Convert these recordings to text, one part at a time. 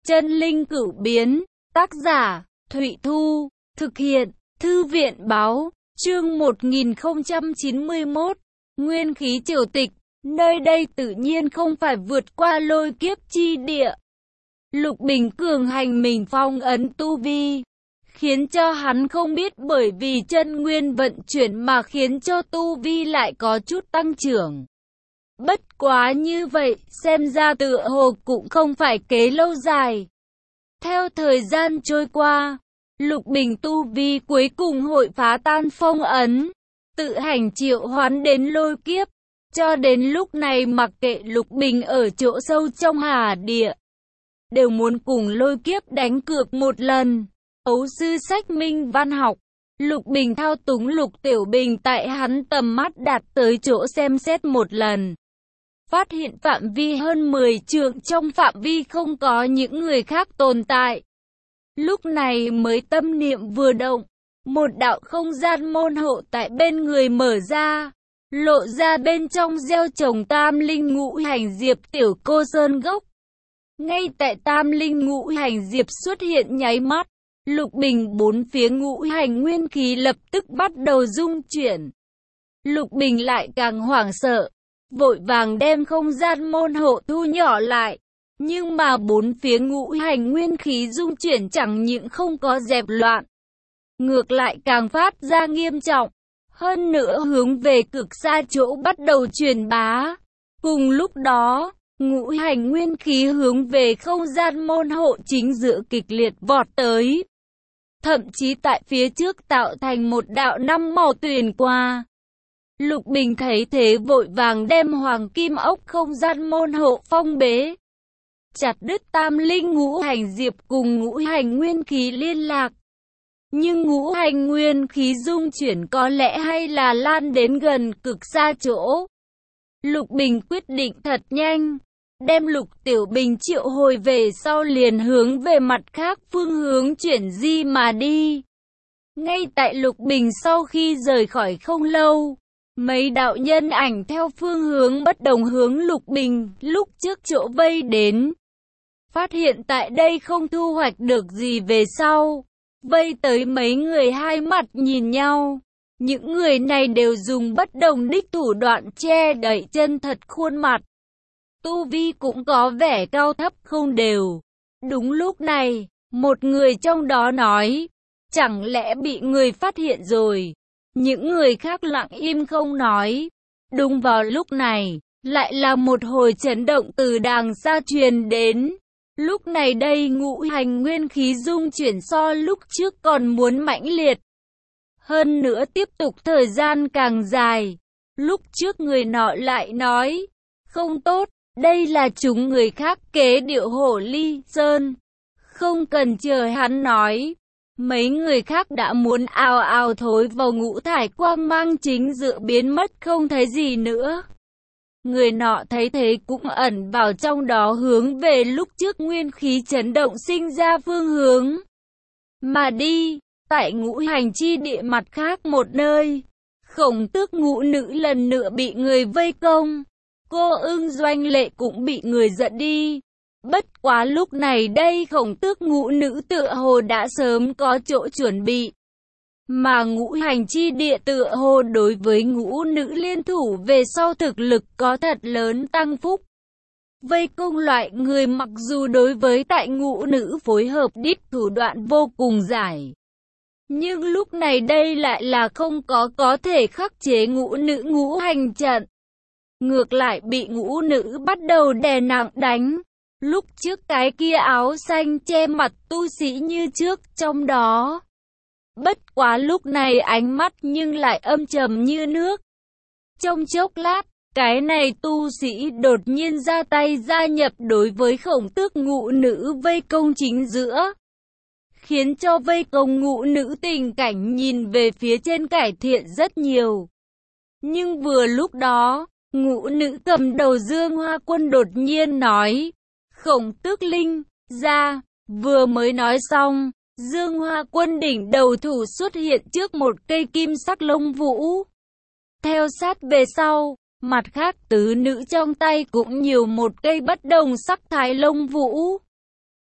Chân linh cửu biến, tác giả, Thụy Thu, thực hiện, Thư viện báo, chương 1091, Nguyên khí triều tịch, nơi đây tự nhiên không phải vượt qua lôi kiếp chi địa. Lục Bình cường hành mình phong ấn tu vi, khiến cho hắn không biết bởi vì chân nguyên vận chuyển mà khiến cho tu vi lại có chút tăng trưởng. Bất quá như vậy, xem ra tựa hồ cũng không phải kế lâu dài. Theo thời gian trôi qua, Lục Bình tu vi cuối cùng hội phá tan phong ấn, tự hành triệu hoán đến lôi kiếp. Cho đến lúc này mặc kệ Lục Bình ở chỗ sâu trong hà địa, đều muốn cùng lôi kiếp đánh cược một lần. Ấu sư sách minh văn học, Lục Bình thao túng Lục Tiểu Bình tại hắn tầm mắt đạt tới chỗ xem xét một lần. Phát hiện phạm vi hơn 10 trượng, trong phạm vi không có những người khác tồn tại. Lúc này mới tâm niệm vừa động, một đạo không gian môn hộ tại bên người mở ra, lộ ra bên trong gieo trồng tam linh ngũ hành diệp tiểu cô sơn gốc. Ngay tại tam linh ngũ hành diệp xuất hiện nháy mắt, Lục Bình bốn phía ngũ hành nguyên khí lập tức bắt đầu rung chuyển. Lục Bình lại càng hoảng sợ, vội vàng đem không gian môn hộ thu nhỏ lại. Nhưng mà bốn phía ngũ hành nguyên khí rung chuyển chẳng những không có dẹp loạn, ngược lại càng phát ra nghiêm trọng. Hơn nữa hướng về cực xa chỗ bắt đầu truyền bá. Cùng lúc đó, ngũ hành nguyên khí hướng về không gian môn hộ chính giữa kịch liệt vọt tới. Thậm chí tại phía trước tạo thành một đạo năm màu tuyền qua. Lục Bình thấy thế vội vàng đem hoàng kim ốc không gian môn hộ phong bế, chặt đứt tam linh ngũ hành diệp cùng ngũ hành nguyên khí liên lạc. Nhưng ngũ hành nguyên khí dung chuyển có lẽ hay là lan đến gần cực xa chỗ. Lục Bình quyết định thật nhanh, đem Lục Tiểu Bình triệu hồi về sau liền hướng về mặt khác phương hướng chuyển di mà đi. Ngay tại Lục Bình sau khi rời khỏi không lâu, mấy đạo nhân ảnh theo phương hướng bất đồng hướng Lục Bình lúc trước chỗ vây đến. Phát hiện tại đây không thu hoạch được gì về sau, vây tới mấy người hai mặt nhìn nhau. Những người này đều dùng bất đồng đích thủ đoạn che đậy chân thật khuôn mặt. Tu vi cũng có vẻ cao thấp không đều. Đúng lúc này, một người trong đó nói, chẳng lẽ bị người phát hiện rồi? Những người khác lặng im không nói. Đúng vào lúc này, lại là một hồi chấn động từ đàng xa truyền đến. Lúc này đây ngũ hành nguyên khí dung chuyển so lúc trước còn muốn mãnh liệt. Hơn nữa tiếp tục thời gian càng dài. Lúc trước người nọ lại nói, không tốt, đây là chúng người khác kế điệu hổ ly sơn. Không cần chờ hắn nói, mấy người khác đã muốn ào ào thối vào ngũ thải quang mang chính giữa biến mất không thấy gì nữa. Người nọ thấy thế cũng ẩn vào trong đó hướng về lúc trước nguyên khí chấn động sinh ra phương hướng mà đi. Tại ngũ hành chi địa mặt khác một nơi, Khổng Tước ngũ nữ lần nữa bị người vây công. Cô Ưng Doanh Lệ cũng bị người dẫn đi. Bất quá lúc này đây Khổng Tước ngũ nữ tựa hồ đã sớm có chỗ chuẩn bị. Mà ngũ hành chi địa tựa hồ đối với ngũ nữ liên thủ về sau thực lực có thật lớn tăng phúc. Vây công loại người mặc dù đối với tại ngũ nữ phối hợp đích thủ đoạn vô cùng giải. Nhưng lúc này đây lại là không có thể khắc chế ngũ nữ ngũ hành trận. Ngược lại bị ngũ nữ bắt đầu đè nặng đánh. Lúc trước cái kia áo xanh che mặt tu sĩ như trước trong đó. Bất quá lúc này ánh mắt nhưng lại âm trầm như nước. Trong chốc lát, cái này tu sĩ đột nhiên ra tay gia nhập đối với Khổng Tước ngũ nữ vây công chính giữa. Khiến cho vây công ngũ nữ tình cảnh nhìn về phía trên cải thiện rất nhiều. Nhưng vừa lúc đó, ngũ nữ cầm đầu Dương Hoa Quân đột nhiên nói, Khổng Tước Linh, ra, vừa mới nói xong, Dương Hoa Quân đỉnh đầu thủ xuất hiện trước một cây kim sắc lông vũ. Theo sát về sau, mặt khác tứ nữ trong tay cũng nhiều một cây bất đồng sắc thái lông vũ.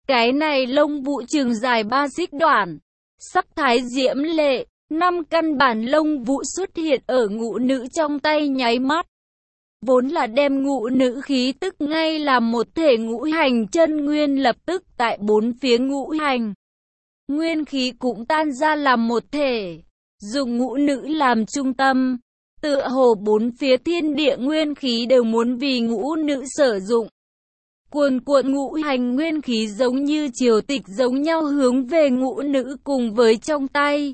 Cái này lông vũ trường dài 3 xích đoạn, sắc thái diễm lệ, 5 căn bản lông vũ xuất hiện ở ngũ nữ trong tay nháy mắt. Vốn là đem ngũ nữ khí tức ngay làm một thể ngũ hành chân nguyên lập tức tại bốn phía ngũ hành. Nguyên khí cũng tan ra làm một thể, dùng ngũ nữ làm trung tâm, tựa hồ bốn phía thiên địa nguyên khí đều muốn vì ngũ nữ sử dụng. Cuồn cuộn ngũ hành nguyên khí giống như triều tịch giống nhau hướng về ngũ nữ cùng với trong tay.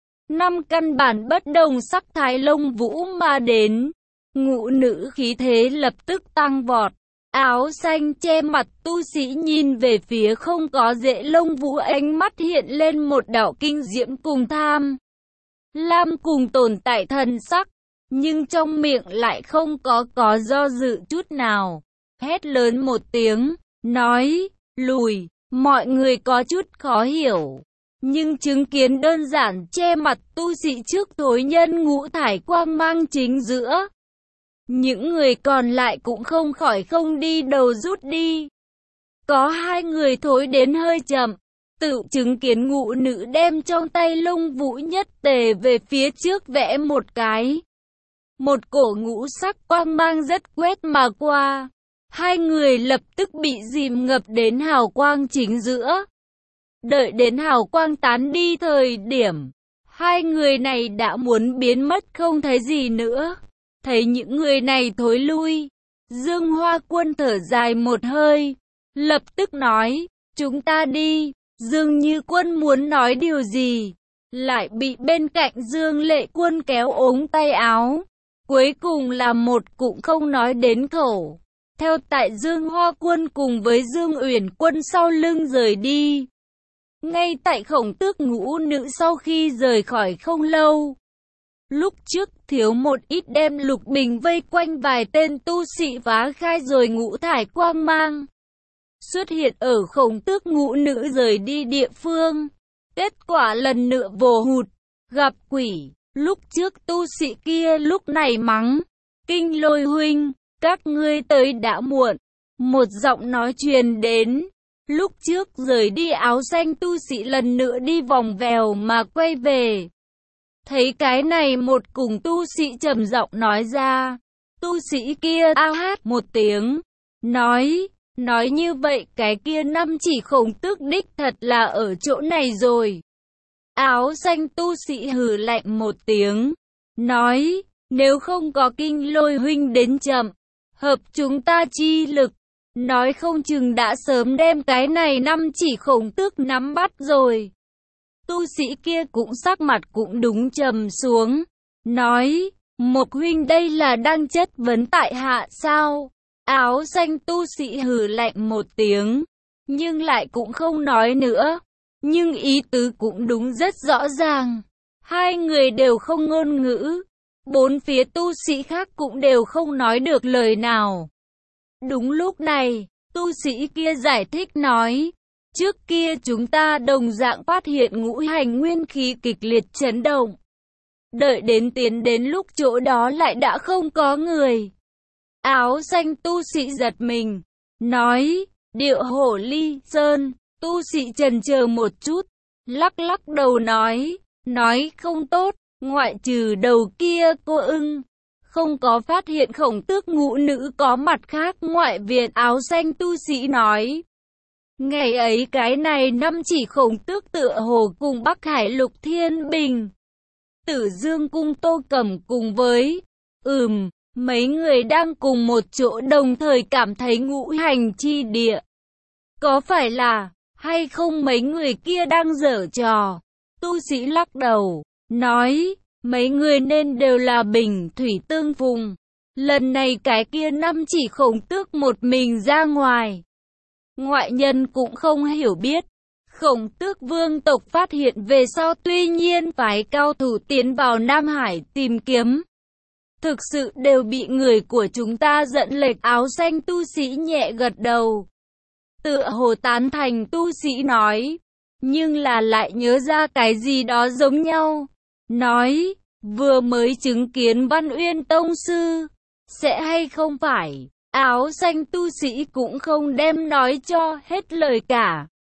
5 căn bản bất đồng sắc thái lông vũ mà đến. Ngũ nữ khí thế lập tức tăng vọt. Áo xanh che mặt tu sĩ nhìn về phía không có rễ lông vũ, ánh mắt hiện lên một đạo kinh diễm cùng tham lam cùng tồn tại thần sắc, nhưng trong miệng lại không có do dự chút nào. Hét lớn một tiếng, nói, lùi, mọi người có chút khó hiểu. Nhưng chứng kiến đơn giản che mặt tu sĩ trước thối nhân ngũ thải quang mang chính giữa. Những người còn lại cũng không khỏi không đi đầu rút đi. Có 2 người thối đến hơi chậm, tự chứng kiến ngũ nữ đem trong tay lông vũ nhất tề về phía trước vẽ một cái. Một cổ ngũ sắc quang mang rất quét mà qua. 2 người lập tức bị dìm ngập đến hào quang chính giữa. Đợi đến hào quang tán đi thời điểm, 2 người này đã muốn biến mất không thấy gì nữa. Thấy những người này thối lui, Dương Hoa Quân thở dài một hơi, lập tức nói, chúng ta đi. Dương Như Quân muốn nói điều gì, lại bị bên cạnh Dương Lệ Quân kéo ống tay áo. Cuối cùng là một cũng không nói đến khẩu. Theo tại Dương Hoa Quân cùng với Dương Uyển Quân sau lưng rời đi. Ngay tại Khổng Tước ngũ nữ sau khi rời khỏi không lâu. Lúc trước thiếu một ít đem Lục Bình vây quanh vài tên tu sĩ phá khai rồi ngũ thải quang mang. Xuất hiện ở Khổng Tước ngũ nữ rời đi địa phương. Kết quả lần nữa vồ hụt, gặp quỷ. Lúc trước tu sĩ kia lúc này mắng, Kinh Lôi huynh, các ngươi tới đã muộn. Một giọng nói truyền đến. Lúc trước rời đi áo xanh tu sĩ lần nữa đi vòng vèo mà quay về. Thấy cái này một cùng tu sĩ trầm giọng nói ra. Tu sĩ kia a hát một tiếng. Nói như vậy cái kia 5 chỉ Khổng Tước đích thật là ở chỗ này rồi. Áo xanh tu sĩ hừ lạnh một tiếng. Nói, nếu không có Kinh Lôi huynh đến chậm, hợp chúng ta chi lực. Nói không chừng đã sớm đem cái này 5 chỉ Khổng Tước nắm bắt rồi. Tu sĩ kia cũng sắc mặt cũng đúng trầm xuống. Nói, Mộc huynh đây là đang chất vấn tại hạ sao? Áo xanh tu sĩ hừ lạnh một tiếng. Nhưng lại cũng không nói nữa. Nhưng ý tứ cũng đúng rất rõ ràng. 2 người đều không ngôn ngữ. 4 phía tu sĩ khác cũng đều không nói được lời nào. Đúng lúc này, tu sĩ kia giải thích nói, trước kia chúng ta đồng dạng phát hiện ngũ hành nguyên khí kịch liệt chấn động. Đợi đến tiến đến lúc chỗ đó lại đã không có người. Áo xanh tu sĩ giật mình, nói, Điệu Hổ Ly Sơn, tu sĩ chần chờ một chút, lắc lắc đầu nói không tốt, ngoại trừ đầu kia cô ưng. Không có phát hiện Khổng Tước ngũ nữ có mặt khác ngoại viện. Áo xanh tu sĩ nói. Ngày ấy cái này 5 chỉ Khổng Tước tựa hồ cùng Bắc Hải Lục Thiên Bình, Tử Dương Cung Tô Cẩm cùng với mấy người đang cùng một chỗ đồng thời cảm thấy ngũ hành chi địa. Có phải là hay không mấy người kia đang giở trò? Tu sĩ lắc đầu, nói. Mấy người nên đều là bình thủy tương phùng. Lần này cái kia 5 chỉ Khổng Tước một mình ra ngoài. Ngoại nhân cũng không hiểu biết. Khổng Tước vương tộc phát hiện về sau tuy nhiên phái cao thủ tiến vào Nam Hải tìm kiếm. Thực sự đều bị người của chúng ta dẫn lệch. Áo xanh tu sĩ nhẹ gật đầu. Tựa hồ tán thành tu sĩ nói. Nhưng là lại nhớ ra cái gì đó giống nhau. Nói, vừa mới chứng kiến Văn Uyên Tông Sư, sẽ hay không phải? Áo xanh tu sĩ cũng không đem nói cho hết lời cả.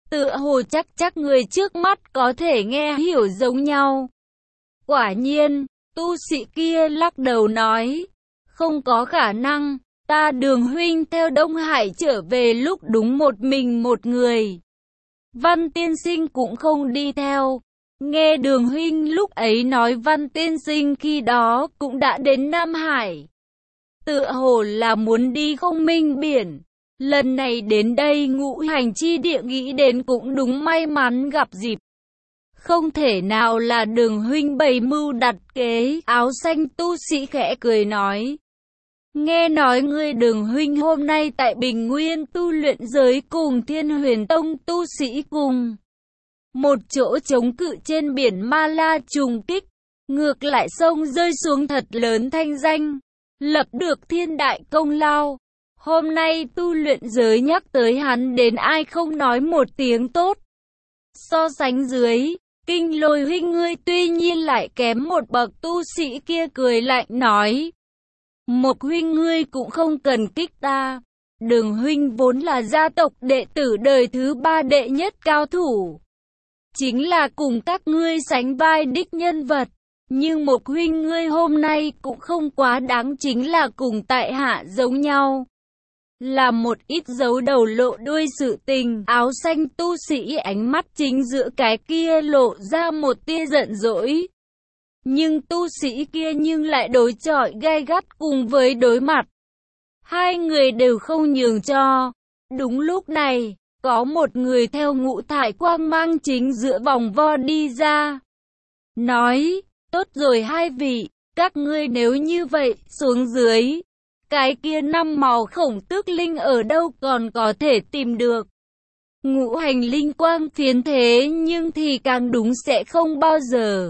Tựa hồ chắc người trước mắt có thể nghe hiểu giống nhau. Quả nhiên, tu sĩ kia lắc đầu nói, không có khả năng, ta Đường huynh theo Đông Hải trở về lúc đúng một mình một người. Văn tiên sinh cũng không đi theo. Nghe Đường huynh lúc ấy nói Văn tiên sinh khi đó cũng đã đến Nam Hải. Tựa hồ là muốn đi không minh biển. Lần này đến đây ngũ hành chi địa nghĩ đến cũng đúng may mắn gặp dịp. Không thể nào là Đường huynh bày mưu đặt kế. Áo xanh tu sĩ khẽ cười nói. Nghe nói ngươi Đường huynh hôm nay tại Bình Nguyên tu luyện giới cùng Thiên Huyền Tông tu sĩ cùng một chỗ chống cự trên biển Ma La trùng kích, ngược lại sông rơi xuống thật lớn thanh danh, lập được thiên đại công lao. Hôm nay tu luyện giới nhắc tới hắn đến ai không nói một tiếng tốt. So sánh dưới, Kinh Lôi huynh ngươi tuy nhiên lại kém một bậc. Tu sĩ kia cười lạnh nói. Một huynh ngươi cũng không cần kích ta. Đường huynh vốn là gia tộc đệ tử đời thứ 3 đệ nhất cao thủ. Chính là cùng các ngươi sánh vai đích nhân vật. Nhưng một huynh ngươi hôm nay cũng không quá đáng, chính là cùng tại hạ giống nhau. Là một ít giấu đầu lộ đuôi sự tình. Áo xanh tu sĩ ánh mắt chính giữa cái kia lộ ra một tia giận dỗi. Nhưng tu sĩ kia nhưng lại đối chọi gay gắt cùng với đối mặt. Hai người đều không nhường cho. Đúng lúc này, có một người theo ngũ thải quang mang chính giữa vòng vo đi ra. Nói, tốt rồi hai vị, các ngươi nếu như vậy, xuống dưới. Cái kia 5 màu khổng tước linh ở đâu còn có thể tìm được. Ngũ hành linh quang phiến thế nhưng thì càng đúng sẽ không bao giờ.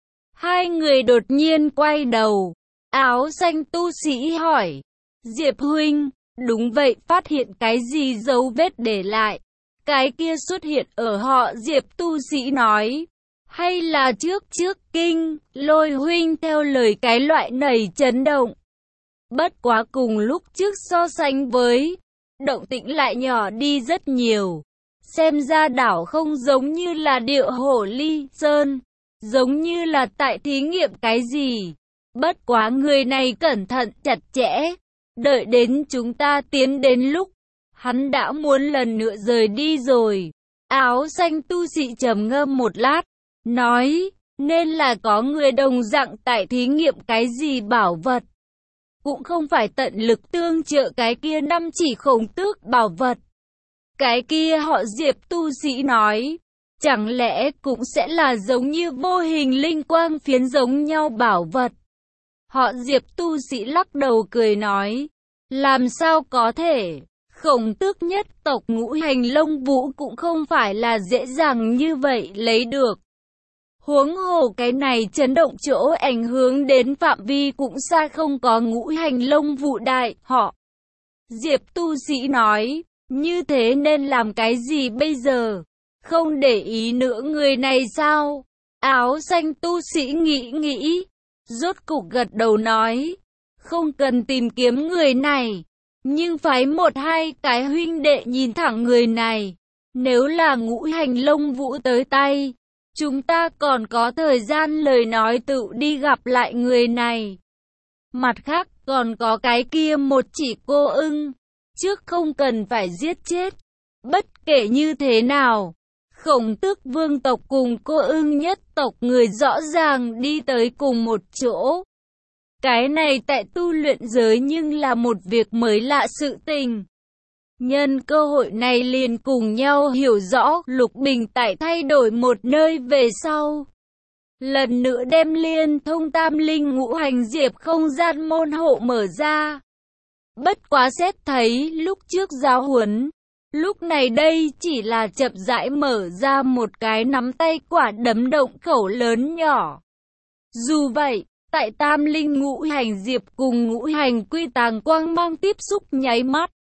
Hai người đột nhiên quay đầu. Áo xanh tu sĩ hỏi. Diệp huynh, đúng vậy, phát hiện cái gì dấu vết để lại? Cái kia xuất hiện ở họ Diệp tu sĩ nói. Hay là trước Kinh Lôi huynh theo lời cái loại này chấn động. Bất quá cùng lúc trước so sánh với, động tĩnh lại nhỏ đi rất nhiều. Xem ra đảo không giống như là điệu Hổ Ly Sơn, giống như là tại thí nghiệm cái gì. Bất quá người này cẩn thận chặt chẽ, đợi đến chúng ta tiến đến lúc, hắn đã muốn lần nữa rời đi rồi. Áo xanh tu sĩ trầm ngâm một lát, nói, nên là có người đồng dạng tại thí nghiệm cái gì bảo vật. Cũng không phải tận lực tương trợ cái kia 5 chỉ khổng tước bảo vật. Cái kia họ Diệp tu sĩ nói, chẳng lẽ cũng sẽ là giống như vô hình linh quang phiến giống nhau bảo vật. Họ Diệp tu sĩ lắc đầu cười nói, làm sao có thể, khổng tước nhất tộc ngũ hành lông vũ cũng không phải là dễ dàng như vậy lấy được. Huống hồ cái này chấn động chỗ ảnh hưởng đến phạm vi cũng xa không có ngũ hành lông vũ đại. Họ Diệp tu sĩ nói, như thế nên làm cái gì bây giờ? Không để ý nữa người này sao? Áo xanh tu sĩ nghĩ, rốt cục gật đầu nói, không cần tìm kiếm người này, nhưng phái 1-2 cái huynh đệ nhìn thẳng người này. Nếu là ngũ hành lông vũ tới tay, chúng ta còn có thời gian lời nói tự đi gặp lại người này. Mặt khác còn có cái kia một chỉ cô ưng, trước không cần phải giết chết. Bất kể như thế nào, khổng tước vương tộc cùng cô ưng nhất tộc người rõ ràng đi tới cùng một chỗ. Cái này tại tu luyện giới nhưng là một việc mới lạ sự tình. Nhân cơ hội này liền cùng nhau hiểu rõ Lục Bình tại thay đổi một nơi về sau. Lần nữa đem liên thông tam linh ngũ hành diệp không gian môn hộ mở ra. Bất quá xét thấy lúc trước giáo huấn, lúc này đây chỉ là chậm rãi mở ra một cái nắm tay quả đấm động khẩu lớn nhỏ. Dù vậy, tại tam linh ngũ hành diệp cùng ngũ hành quy tàng quang mang tiếp xúc nháy mắt,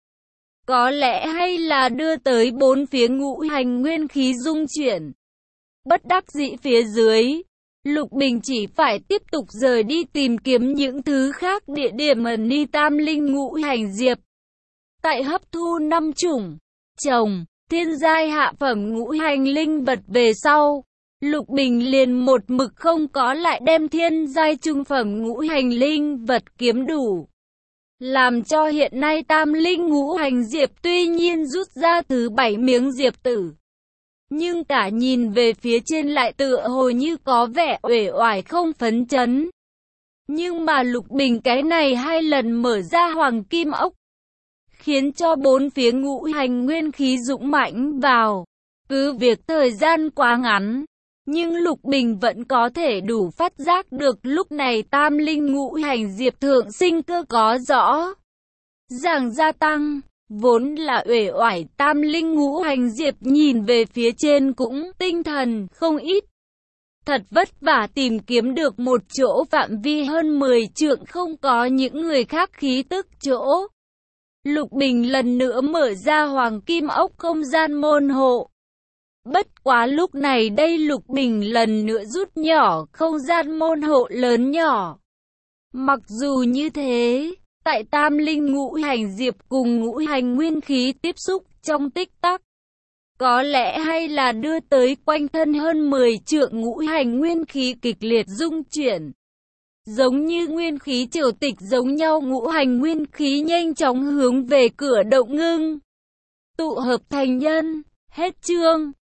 có lẽ hay là đưa tới 4 phía ngũ hành nguyên khí dung chuyển. Bất đắc dĩ phía dưới, Lục Bình chỉ phải tiếp tục rời đi tìm kiếm những thứ khác địa điểm ẩn ni tam linh ngũ hành diệp. Tại hấp thu 5 chủng trồng, thiên giai hạ phẩm ngũ hành linh vật về sau, Lục Bình liền một mực không có lại đem thiên giai trung phẩm ngũ hành linh vật kiếm đủ. Làm cho hiện nay tam linh ngũ hành diệp tuy nhiên rút ra thứ 7 miếng diệp tử, nhưng cả nhìn về phía trên lại tựa hồ như có vẻ uể oải không phấn chấn. Nhưng mà Lục Bình cái này 2 lần mở ra hoàng kim ốc, khiến cho 4 phía ngũ hành nguyên khí dũng mãnh vào. Cứ việc thời gian quá ngắn, nhưng Lục Bình vẫn có thể đủ phát giác được lúc này tam linh ngũ hành diệp thượng sinh cơ có rõ ràng gia tăng. Vốn là uể oải tam linh ngũ hành diệp nhìn về phía trên cũng tinh thần không ít. Thật vất vả tìm kiếm được một chỗ phạm vi hơn 10 trượng không có những người khác khí tức chỗ. Lục Bình lần nữa mở ra hoàng kim ốc không gian môn hộ. Bất quá lúc này đây Lục Bình lần nữa rút nhỏ không gian môn hộ lớn nhỏ. Mặc dù như thế, tại tam linh ngũ hành diệp cùng ngũ hành nguyên khí tiếp xúc trong tích tắc, có lẽ hay là đưa tới quanh thân hơn 10 trượng ngũ hành nguyên khí kịch liệt rung chuyển. Giống như nguyên khí triều tịch giống nhau ngũ hành nguyên khí nhanh chóng hướng về cửa động ngưng. Tụ hợp thành nhân. Hết chương.